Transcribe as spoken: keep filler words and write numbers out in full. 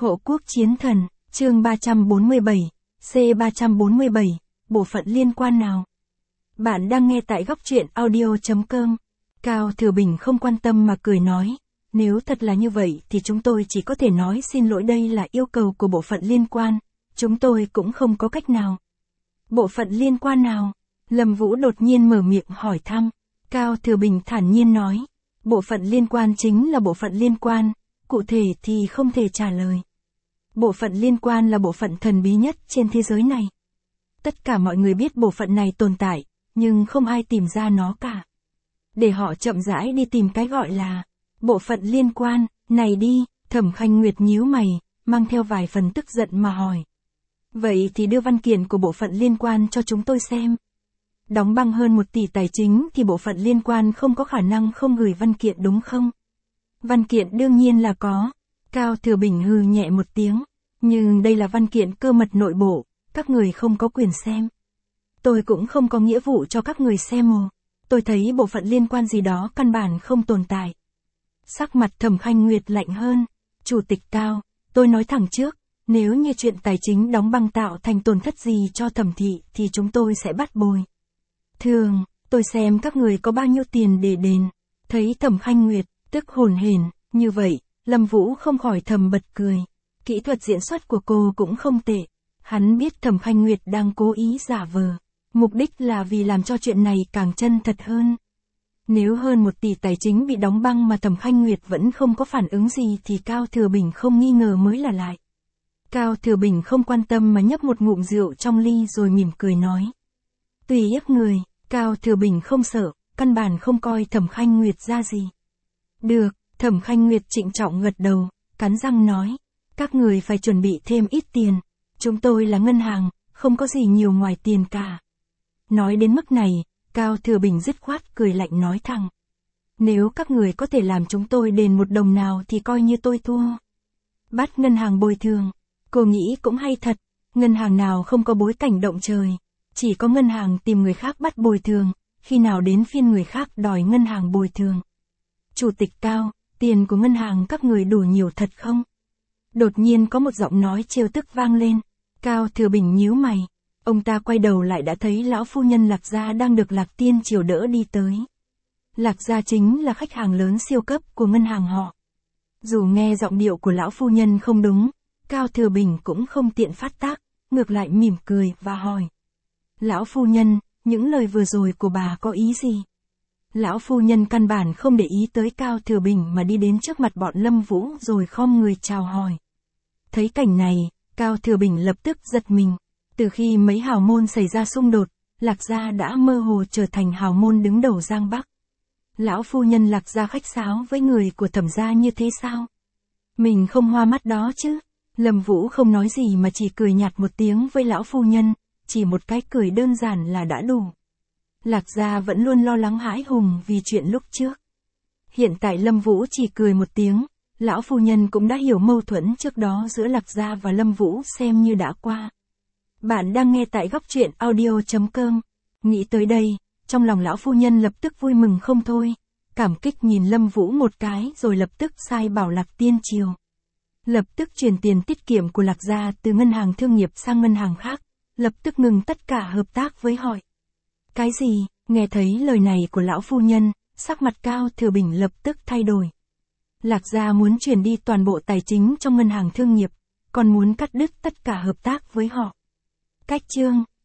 Hộ quốc chiến thần, chương ba trăm bốn mươi bảy, C ba trăm bốn mươi bảy, bộ phận liên quan nào? Bạn đang nghe tại góc truyện audio chấm com. Cao Thừa Bình không quan tâm mà cười nói, nếu thật là như vậy thì chúng tôi chỉ có thể nói xin lỗi, đây là yêu cầu của bộ phận liên quan, chúng tôi cũng không có cách nào. Bộ phận liên quan nào? Lâm Vũ đột nhiên mở miệng hỏi thăm. Cao Thừa Bình thản nhiên nói, bộ phận liên quan chính là bộ phận liên quan, cụ thể thì không thể trả lời. Bộ phận liên quan là bộ phận thần bí nhất trên thế giới này. Tất cả mọi người biết bộ phận này tồn tại, nhưng không ai tìm ra nó cả. Để họ chậm rãi đi tìm cái gọi là bộ phận liên quan này đi. Thẩm Khanh Nguyệt nhíu mày, mang theo vài phần tức giận mà hỏi. Vậy thì đưa văn kiện của bộ phận liên quan cho chúng tôi xem. Đóng băng hơn một tỷ tài chính thì bộ phận liên quan không có khả năng không gửi văn kiện đúng không? Văn kiện đương nhiên là có. Cao Thừa Bình hừ nhẹ một tiếng. Nhưng đây là văn kiện cơ mật nội bộ, các người không có quyền xem. Tôi cũng không có nghĩa vụ cho các người xem ồ. Tôi thấy bộ phận liên quan gì đó căn bản không tồn tại. Sắc mặt Thẩm Khanh Nguyệt lạnh hơn. Chủ tịch Cao, tôi nói thẳng trước, nếu như chuyện tài chính đóng băng tạo thành tổn thất gì cho Thẩm thị thì chúng tôi sẽ bắt bồi. Thường, tôi xem các người có bao nhiêu tiền để đền. Thấy Thẩm Khanh Nguyệt tức hồn hển như vậy, Lâm Vũ không khỏi thầm bật cười. Kỹ thuật diễn xuất của cô cũng không tệ. Hắn biết Thẩm Khanh Nguyệt đang cố ý giả vờ. Mục đích là vì làm cho chuyện này càng chân thật hơn. Nếu hơn một tỷ tài chính bị đóng băng mà Thẩm Khanh Nguyệt vẫn không có phản ứng gì thì Cao Thừa Bình không nghi ngờ mới là lại. Cao Thừa Bình không quan tâm mà nhấp một ngụm rượu trong ly rồi mỉm cười nói. Tùy ép người, Cao Thừa Bình không sợ, căn bản không coi Thẩm Khanh Nguyệt ra gì. Được, Thẩm Khanh Nguyệt trịnh trọng gật đầu, cắn răng nói. Các người phải chuẩn bị thêm ít tiền. Chúng tôi là ngân hàng, không có gì nhiều ngoài tiền cả. Nói đến mức này, Cao Thừa Bình dứt khoát cười lạnh nói thẳng. Nếu các người có thể làm chúng tôi đền một đồng nào thì coi như tôi thua. Bắt ngân hàng bồi thường. Cô nghĩ cũng hay thật. Ngân hàng nào không có bối cảnh động trời. Chỉ có ngân hàng tìm người khác bắt bồi thường. Khi nào đến phiên người khác đòi ngân hàng bồi thường. Chủ tịch Cao, tiền của ngân hàng các người đủ nhiều thật không? Đột nhiên có một giọng nói trêu tức vang lên. Cao Thừa Bình nhíu mày. Ông ta quay đầu lại đã thấy lão phu nhân Lạc Gia đang được Lạc Tiên Triều đỡ đi tới. Lạc Gia chính là khách hàng lớn siêu cấp của ngân hàng họ. Dù nghe giọng điệu của lão phu nhân không đúng, Cao Thừa Bình cũng không tiện phát tác, ngược lại mỉm cười và hỏi. Lão phu nhân, những lời vừa rồi của bà có ý gì? Lão phu nhân căn bản không để ý tới Cao Thừa Bình mà đi đến trước mặt bọn Lâm Vũ rồi khom người chào hỏi. Thấy cảnh này, Cao Thừa Bình lập tức giật mình. Từ khi mấy hào môn xảy ra xung đột, Lạc Gia đã mơ hồ trở thành hào môn đứng đầu Giang Bắc. Lão phu nhân Lạc Gia khách sáo với người của Thẩm gia như thế sao? Mình không hoa mắt đó chứ? Lâm Vũ không nói gì mà chỉ cười nhạt một tiếng với lão phu nhân, chỉ một cái cười đơn giản là đã đủ. Lạc Gia vẫn luôn lo lắng hãi hùng vì chuyện lúc trước. Hiện tại Lâm Vũ chỉ cười một tiếng, lão phu nhân cũng đã hiểu mâu thuẫn trước đó giữa Lạc Gia và Lâm Vũ xem như đã qua. Bạn đang nghe tại góc truyện audio chấm com. Nghĩ tới đây, trong lòng lão phu nhân lập tức vui mừng không thôi. Cảm kích nhìn Lâm Vũ một cái rồi lập tức sai bảo Lạc Tiên Triều. Lập tức chuyển tiền tiết kiệm của Lạc Gia từ ngân hàng thương nghiệp sang ngân hàng khác. Lập tức ngừng tất cả hợp tác với họ. Cái gì? Nghe thấy lời này của lão phu nhân, sắc mặt Cao Thừa Bình lập tức thay đổi. Lạc Gia muốn chuyển đi toàn bộ tài chính trong ngân hàng thương nghiệp, còn muốn cắt đứt tất cả hợp tác với họ. Cách chương